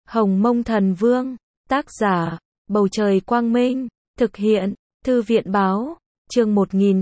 Hồng Mông Thần Vương, tác giả, Bầu Trời Quang Minh, thực hiện, Thư viện Báo, chương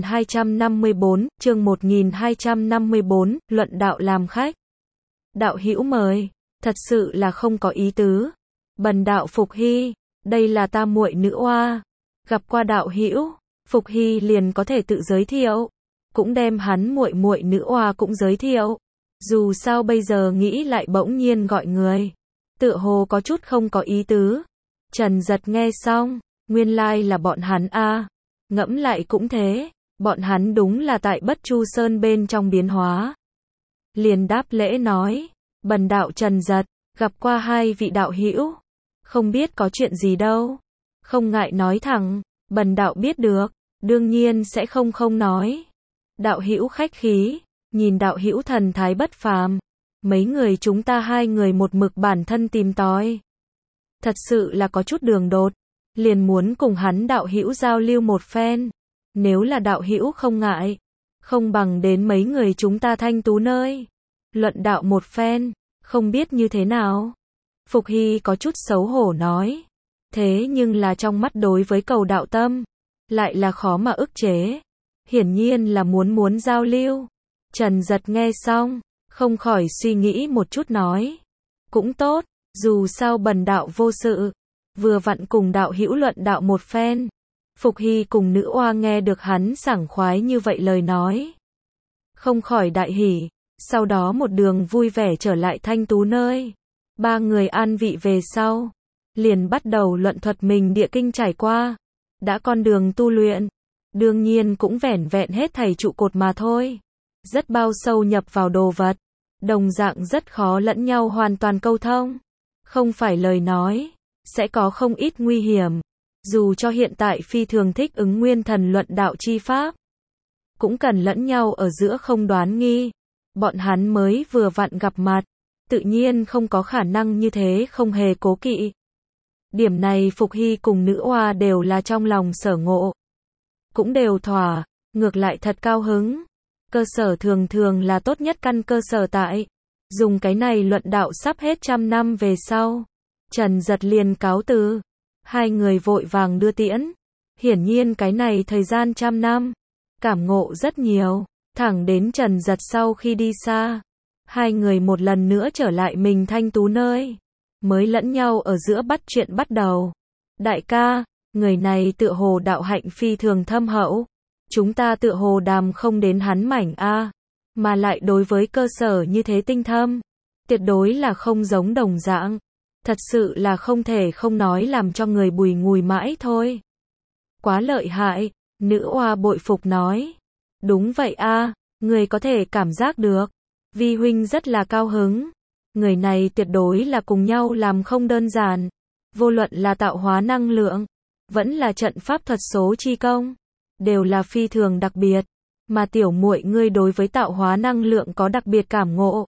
1254, luận đạo làm khách. Đạo hữu mời, thật sự là không có ý tứ. Bần đạo Phục Hy, đây là ta muội nữ oa. Gặp qua đạo hữu, Phục Hy liền có thể tự giới thiệu, cũng đem hắn muội muội nữ oa cũng giới thiệu. Dù sao bây giờ nghĩ lại bỗng nhiên gọi người, tựa hồ có chút không có ý tứ. Trần Giật nghe xong, nguyên lai là bọn hắn a. Ngẫm lại cũng thế, bọn hắn đúng là tại Bất Chu Sơn bên trong biến hóa. Liền đáp lễ nói, bần đạo Trần Giật, gặp qua hai vị đạo hữu, không biết có chuyện gì đâu. Không ngại nói thẳng, bần đạo biết được, đương nhiên sẽ không nói. Đạo hữu khách khí, nhìn đạo hữu thần thái bất phàm, mấy người chúng ta hai người một mực bản thân tìm tòi. Thật sự là có chút đường đột, liền muốn cùng hắn đạo hữu giao lưu một phen. Nếu là đạo hữu không ngại, không bằng đến mấy người chúng ta thanh tú nơi, luận đạo một phen, không biết như thế nào. Phục Hy có chút xấu hổ nói, thế nhưng là trong mắt đối với cầu đạo tâm, lại là khó mà ức chế. Hiển nhiên là muốn giao lưu. Trần Giật nghe xong, không khỏi suy nghĩ một chút nói, cũng tốt, dù sao bần đạo vô sự, vừa vặn cùng đạo hữu luận đạo một phen. Phục Hy cùng nữ oa nghe được hắn sảng khoái như vậy lời nói, không khỏi đại hỉ, sau đó một đường vui vẻ trở lại thanh tú nơi. Ba người an vị về sau, liền bắt đầu luận thuật mình địa kinh trải qua, đã con đường tu luyện, đương nhiên cũng vẻn vẹn hết thảy trụ cột mà thôi. Rất bao sâu nhập vào đồ vật, đồng dạng rất khó lẫn nhau hoàn toàn câu thông. Không phải lời nói, sẽ có không ít nguy hiểm. Dù cho hiện tại phi thường thích ứng nguyên thần luận đạo chi pháp, cũng cần lẫn nhau ở giữa không đoán nghi. Bọn hắn mới vừa vặn gặp mặt, tự nhiên không có khả năng như thế không hề cố kỵ. Điểm này Phục Hy cùng nữ oa đều là trong lòng sở ngộ, cũng đều thỏa, ngược lại thật cao hứng. Cơ sở thường là tốt nhất căn cơ sở tại. Dùng cái này luận đạo sắp hết 100 năm về sau. Trần Giật liền cáo từ. Hai người vội vàng đưa tiễn. Hiển nhiên cái này thời gian 100 năm, cảm ngộ rất nhiều. Thẳng đến Trần Giật sau khi đi xa, hai người một lần nữa trở lại mình thanh tú nơi, mới lẫn nhau ở giữa bắt chuyện bắt đầu. Đại ca, người này tựa hồ đạo hạnh phi thường thâm hậu. Chúng ta tựa hồ đàm không đến hắn mảnh a, mà lại đối với cơ sở như thế tinh thâm, tuyệt đối là không giống đồng dạng. Thật sự là không thể không nói, làm cho người bùi ngùi mãi thôi. Quá lợi hại, nữ oa bội phục nói. Đúng vậy a, người có thể cảm giác được, vi huynh rất là cao hứng. Người này tuyệt đối là cùng nhau làm không đơn giản. Vô luận là tạo hóa năng lượng, vẫn là trận pháp thuật số chi công, đều là phi thường đặc biệt. Mà tiểu muội ngươi đối với tạo hóa năng lượng có đặc biệt cảm ngộ,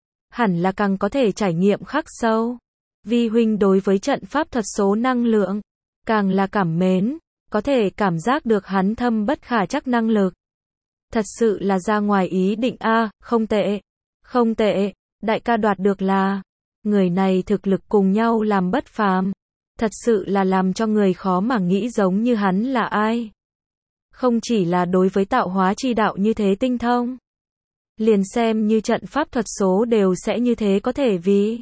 hẳn là càng có thể trải nghiệm khắc sâu. Vi huynh đối với trận pháp thuật số năng lượng, càng là cảm mến, có thể cảm giác được hắn thâm bất khả trắc năng lực. Thật sự là ra ngoài ý định a, không tệ. Không tệ, đại ca đoạt được là, người này thực lực cùng nhau làm bất phàm. Thật sự là làm cho người khó mà nghĩ giống như hắn là ai. Không chỉ là đối với tạo hóa chi đạo như thế tinh thông, liền xem như trận pháp thuật số đều sẽ như thế, có thể vì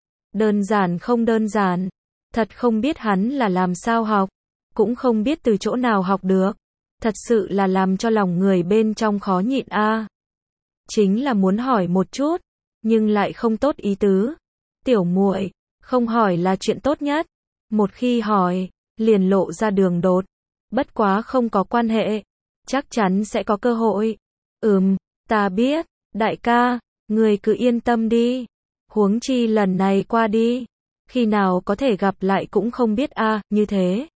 đơn giản không đơn giản. Thật không biết hắn là làm sao học, cũng không biết từ chỗ nào học được. Thật sự là làm cho lòng người bên trong khó nhịn a. Chính là muốn hỏi một chút, nhưng lại không tốt ý tứ. Tiểu muội, không hỏi là chuyện tốt nhất. Một khi hỏi, liền lộ ra đường đột. Bất quá không có quan hệ, chắc chắn sẽ có cơ hội. Ta biết, đại ca, người cứ yên tâm đi. Huống chi lần này qua đi, khi nào có thể gặp lại cũng không biết a, như thế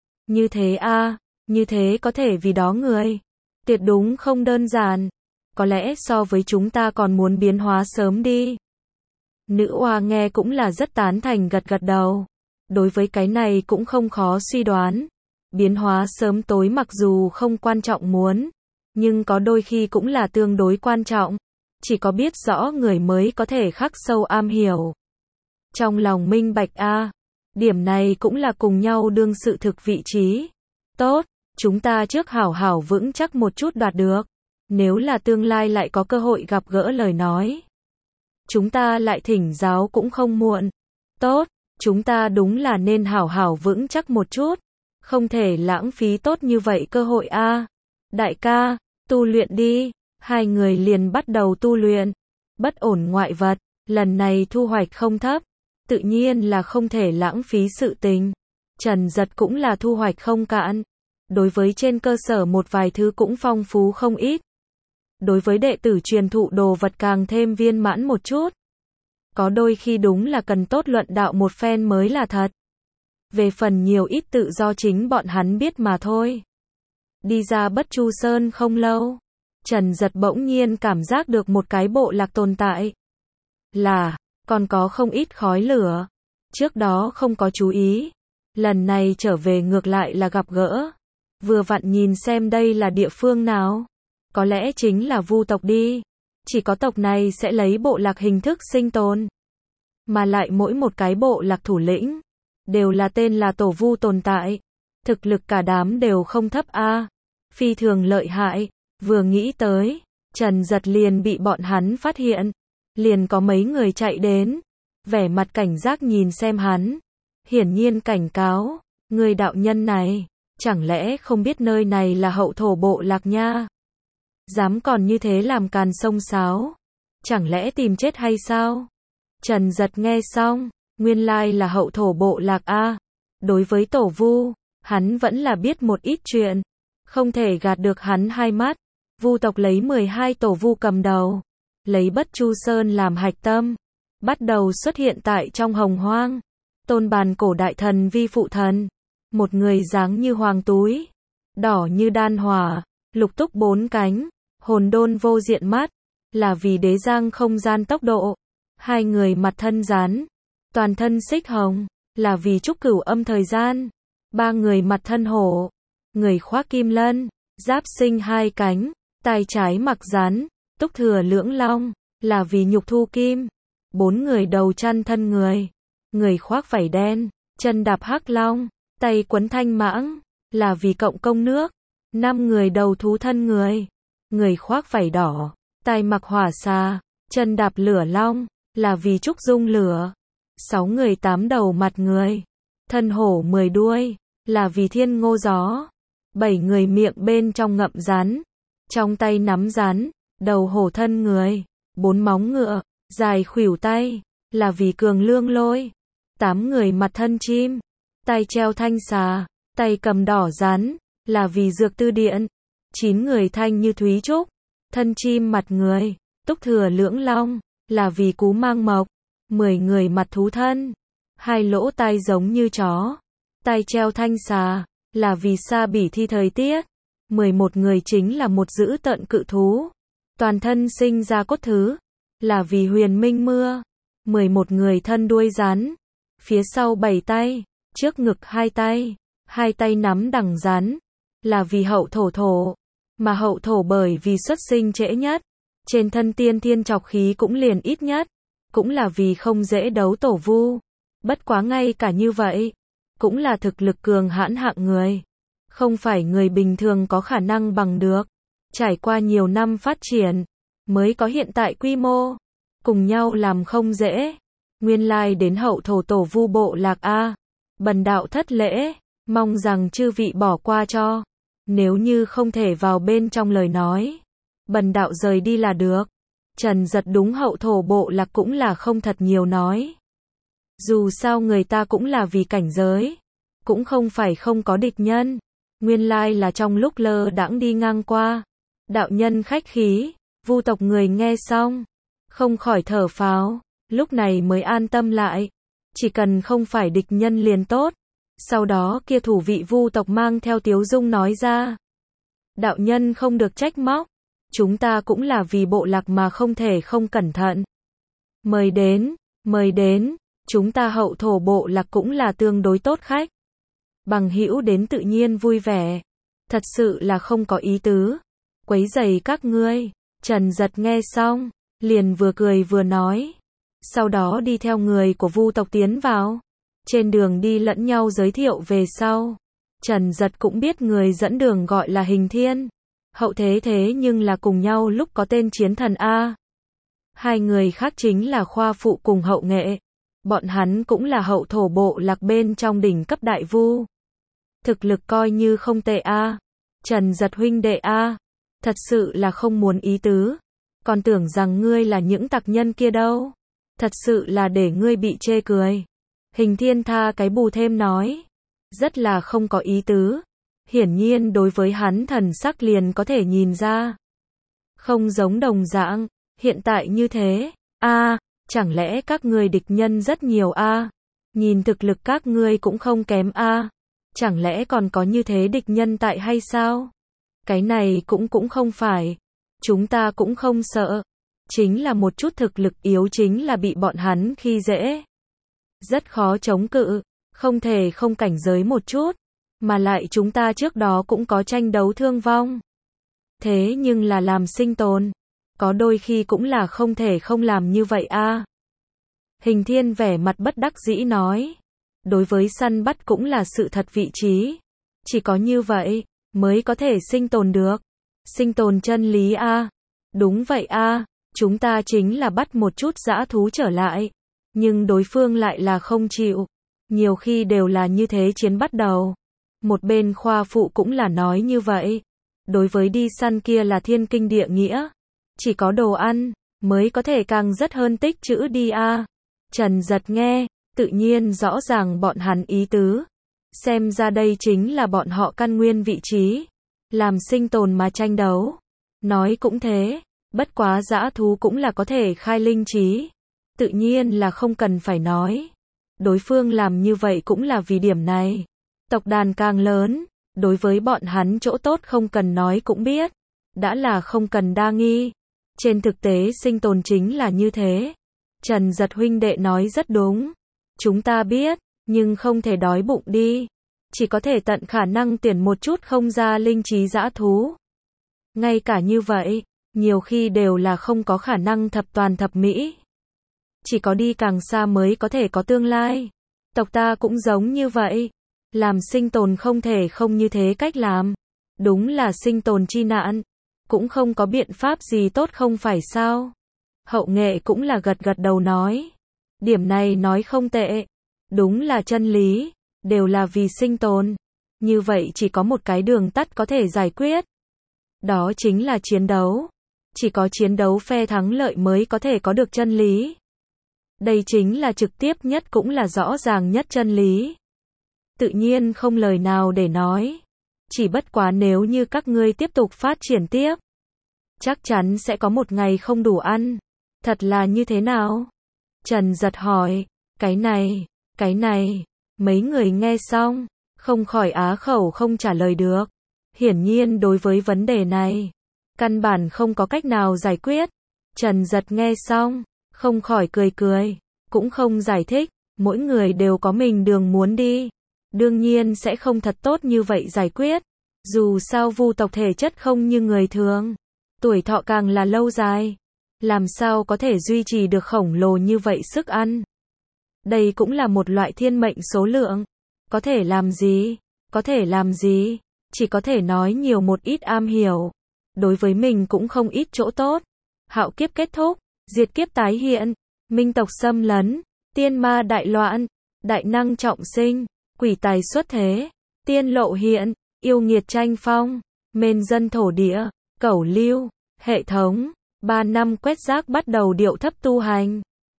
a, như thế có thể vì đó người, tuyệt đúng không đơn giản. Có lẽ so với chúng ta còn muốn biến hóa sớm đi. Nữ oa nghe cũng là rất tán thành, gật gật đầu. Đối với cái này cũng không khó suy đoán. Biến hóa sớm tối mặc dù không quan trọng muốn, nhưng có đôi khi cũng là tương đối quan trọng. Chỉ có biết rõ người mới có thể khắc sâu am hiểu. Trong lòng minh bạch a, điểm này cũng là cùng nhau đương sự thực vị trí. Tốt, chúng ta trước hảo hảo vững chắc một chút đoạt được. Nếu là tương lai lại có cơ hội gặp gỡ lời nói, chúng ta lại thỉnh giáo cũng không muộn. Tốt, chúng ta đúng là nên hảo hảo vững chắc một chút. Không thể lãng phí tốt như vậy cơ hội a. Đại ca, tu luyện đi. Hai người liền bắt đầu tu luyện. Bất ổn ngoại vật, lần này thu hoạch không thấp. Tự nhiên là không thể lãng phí sự tình. Trần Giật cũng là thu hoạch không cạn. Đối với trên cơ sở một vài thứ cũng phong phú không ít. Đối với đệ tử truyền thụ đồ vật càng thêm viên mãn một chút. Có đôi khi đúng là cần tốt luận đạo một phen mới là thật. Về phần nhiều ít tự do chính bọn hắn biết mà thôi. Đi ra Bất Chu Sơn không lâu, Trần Giật bỗng nhiên cảm giác được một cái bộ lạc tồn tại. Là, còn có không ít khói lửa. Trước đó không có chú ý. Lần này trở về ngược lại là gặp gỡ. Vừa vặn nhìn xem đây là địa phương nào. Có lẽ chính là Vu tộc đi. Chỉ có tộc này sẽ lấy bộ lạc hình thức sinh tồn. Mà lại mỗi một cái bộ lạc thủ lĩnh đều là tên là tổ Vu tồn tại. Thực lực cả đám đều không thấp a, phi thường lợi hại. Vừa nghĩ tới, Trần Giật liền bị bọn hắn phát hiện. Liền có mấy người chạy đến, vẻ mặt cảnh giác nhìn xem hắn. Hiển nhiên cảnh cáo, người đạo nhân này, chẳng lẽ không biết nơi này là hậu thổ bộ lạc nha? Dám còn như thế làm càn xông xáo, chẳng lẽ tìm chết hay sao? Trần Giật nghe xong, nguyên lai là hậu thổ bộ lạc a. Đối với tổ Vu, hắn vẫn là biết một ít chuyện, không thể gạt được hắn hai mắt. Vu tộc lấy 12 tổ Vu cầm đầu, lấy Bất Chu Sơn làm hạch tâm, bắt đầu xuất hiện tại trong hồng hoang. Tôn bàn cổ đại thần vi phụ thần, một người dáng như hoàng túi, đỏ như đan hỏa, lục túc bốn cánh, hồn đôn vô diện mắt, là vì đế giang không gian tốc độ. Hai người mặt thân rắn, toàn thân xích hồng, là vì trúc cửu âm thời gian. Ba người mặt thân hổ, người khoác kim lân, giáp sinh hai cánh, tay trái mặc rắn, túc thừa lưỡng long, là vì nhục thu kim. Bốn người đầu chăn thân người, người khoác vảy đen, chân đạp hắc long, tay quấn thanh mãng, là vì cộng công nước. Năm người đầu thú thân người, người khoác vảy đỏ, tay mặc hỏa xà, chân đạp lửa long, là vì trúc dung lửa. 6 người 8 đầu mặt người, thân hổ 10 đuôi, là vì thiên ngô gió. 7 người miệng bên trong ngậm rắn, trong tay nắm rắn, đầu hổ thân người, 4 móng ngựa, dài khuỷu tay, là vì cường lương lôi. 8 người mặt thân chim, tay treo thanh xà, tay cầm đỏ rắn, là vì dược tư điện. 9 người thanh như thúy trúc, thân chim mặt người, túc thừa lưỡng long, là vì cú mang mộc. 10 người mặt thú thân, hai lỗ tai giống như chó, tay treo thanh xà, là vì sa bỉ thi thời tiết. 11 người chính là một dữ tợn cự thú, toàn thân sinh ra cốt thứ, là vì huyền minh mưa. 11 người thân đuôi rắn, phía sau 7 tay, trước ngực 2 tay, 2 tay nắm đằng rắn, là vì hậu thổ thổ. Mà hậu thổ bởi vì xuất sinh trễ nhất, trên thân tiên thiên trọc khí cũng liền ít nhất, cũng là vì không dễ đấu tổ Vu. Bất quá ngay cả như vậy, cũng là thực lực cường hãn hạng người, không phải người bình thường có khả năng bằng được. Trải qua nhiều năm phát triển, mới có hiện tại quy mô, cùng nhau làm không dễ. Nguyên lai đến hậu thổ tổ Vu bộ lạc a. Bần đạo thất lễ, mong rằng chư vị bỏ qua cho. Nếu như không thể vào bên trong lời nói, bần đạo rời đi là được. Trần Giật đúng hậu thổ bộ lạc cũng là không thật nhiều nói. Dù sao người ta cũng là vì cảnh giới, cũng không phải không có địch nhân. Nguyên lai là trong lúc lơ đãng đi ngang qua. Đạo nhân khách khí, Vu tộc người nghe xong, không khỏi thở phào, lúc này mới an tâm lại. Chỉ cần không phải địch nhân liền tốt. Sau đó kia thủ vị Vu tộc mang theo tiếu dung nói ra. Đạo nhân không được trách móc. Chúng ta cũng là vì bộ lạc mà không thể không cẩn thận. Mời đến, chúng ta hậu thổ bộ lạc cũng là tương đối tốt khách. Bằng hữu đến tự nhiên vui vẻ. Thật sự là không có ý tứ quấy rầy các ngươi. Trần Giật nghe xong, liền vừa cười vừa nói. sau đó đi theo người của Vu tộc tiến vào. Trên đường đi lẫn nhau giới thiệu về sau. Trần Giật cũng biết người dẫn đường gọi là Hình Thiên. Hậu thế thế nhưng là cùng nhau lúc có tên Chiến Thần A. Hai người khác chính là Khoa Phụ cùng Hậu Nghệ. Bọn hắn cũng là hậu thổ bộ lạc bên trong đỉnh cấp đại vu. Thực lực coi như không tệ A. Trần Giật huynh đệ A. Thật sự là không muốn ý tứ. Còn tưởng rằng ngươi là những tặc nhân kia đâu. Thật sự là để ngươi bị chê cười. Hình Thiên tha cái bù thêm nói. Rất là không có ý tứ. Hiển nhiên đối với hắn thần sắc liền có thể nhìn ra. Không giống đồng dạng. Hiện tại như thế. A, chẳng lẽ các ngươi địch nhân rất nhiều A. Nhìn thực lực các ngươi cũng không kém A. Chẳng lẽ còn có như thế địch nhân tại hay sao? Cái này cũng không phải. Chúng ta cũng không sợ. Chính là một chút thực lực yếu chính là bị bọn hắn khi dễ. Rất khó chống cự. Không thể không cảnh giới một chút. Mà lại chúng ta trước đó cũng có tranh đấu thương vong. Thế nhưng là làm sinh tồn. Có đôi khi cũng là không thể không làm như vậy a. Hình Thiên vẻ mặt bất đắc dĩ nói. Đối với săn bắt cũng là sự thật vị trí. Chỉ có như vậy, mới có thể sinh tồn được. Sinh tồn chân lý a. Đúng vậy a, chúng ta chính là bắt một chút dã thú trở lại. Nhưng đối phương lại là không chịu. Nhiều khi đều là như thế chiến bắt đầu. Một bên Khoa Phụ cũng là nói như vậy. Đối với đi săn kia là thiên kinh địa nghĩa. Chỉ có đồ ăn, mới có thể càng rất hơn tích trữ đi a. Trần Giật nghe, tự nhiên rõ ràng bọn hắn ý tứ. Xem ra đây chính là bọn họ căn nguyên vị trí. Làm sinh tồn mà tranh đấu. Nói cũng thế, bất quá dã thú cũng là có thể khai linh trí. Tự nhiên là không cần phải nói. Đối phương làm như vậy cũng là vì điểm này. Tộc đàn càng lớn, đối với bọn hắn chỗ tốt không cần nói cũng biết. Đã là không cần đa nghi. Trên thực tế sinh tồn chính là như thế. Trần Giật huynh đệ nói rất đúng. Chúng ta biết, nhưng không thể đói bụng đi. Chỉ có thể tận khả năng tuyển một chút không ra linh trí dã thú. Ngay cả như vậy, nhiều khi đều là không có khả năng thập toàn thập mỹ. Chỉ có đi càng xa mới có thể có tương lai. Tộc ta cũng giống như vậy. Làm sinh tồn không thể không như thế cách làm. Đúng là sinh tồn chi nạn. Cũng không có biện pháp gì tốt không phải sao. Hậu Nghệ cũng là gật gật đầu nói. Điểm này nói không tệ. Đúng là chân lý. Đều là vì sinh tồn. Như vậy chỉ có một cái đường tắt có thể giải quyết. Đó chính là chiến đấu. Chỉ có chiến đấu phe thắng lợi mới có thể có được chân lý. Đây chính là trực tiếp nhất cũng là rõ ràng nhất chân lý. Tự nhiên không lời nào để nói. Chỉ bất quá nếu như các ngươi tiếp tục phát triển tiếp. Chắc chắn sẽ có một ngày không đủ ăn. Thật là như thế nào? Trần Giật hỏi. Cái này. Mấy người nghe xong. Không khỏi á khẩu không trả lời được. Hiển nhiên đối với vấn đề này. Căn bản không có cách nào giải quyết. Trần Giật nghe xong. Không khỏi cười. Cũng không giải thích. Mỗi người đều có mình đường muốn đi. Đương nhiên sẽ không thật tốt như vậy giải quyết. Dù sao vu tộc thể chất không như người thường. Tuổi thọ càng là lâu dài. Làm sao có thể duy trì được khổng lồ như vậy sức ăn. Đây cũng là một loại thiên mệnh số lượng. Có thể làm gì? Chỉ có thể nói nhiều một ít am hiểu. Đối với mình cũng không ít chỗ tốt. Hạo kiếp kết thúc, diệt kiếp tái hiện, minh tộc xâm lấn, tiên ma đại loạn, đại năng trọng sinh, quỷ tài xuất thế, tiên lộ hiện, yêu nghiệt tranh phong, mên dân thổ địa, cẩu lưu, hệ thống, 3 năm quét rác bắt đầu điệu thấp tu hành.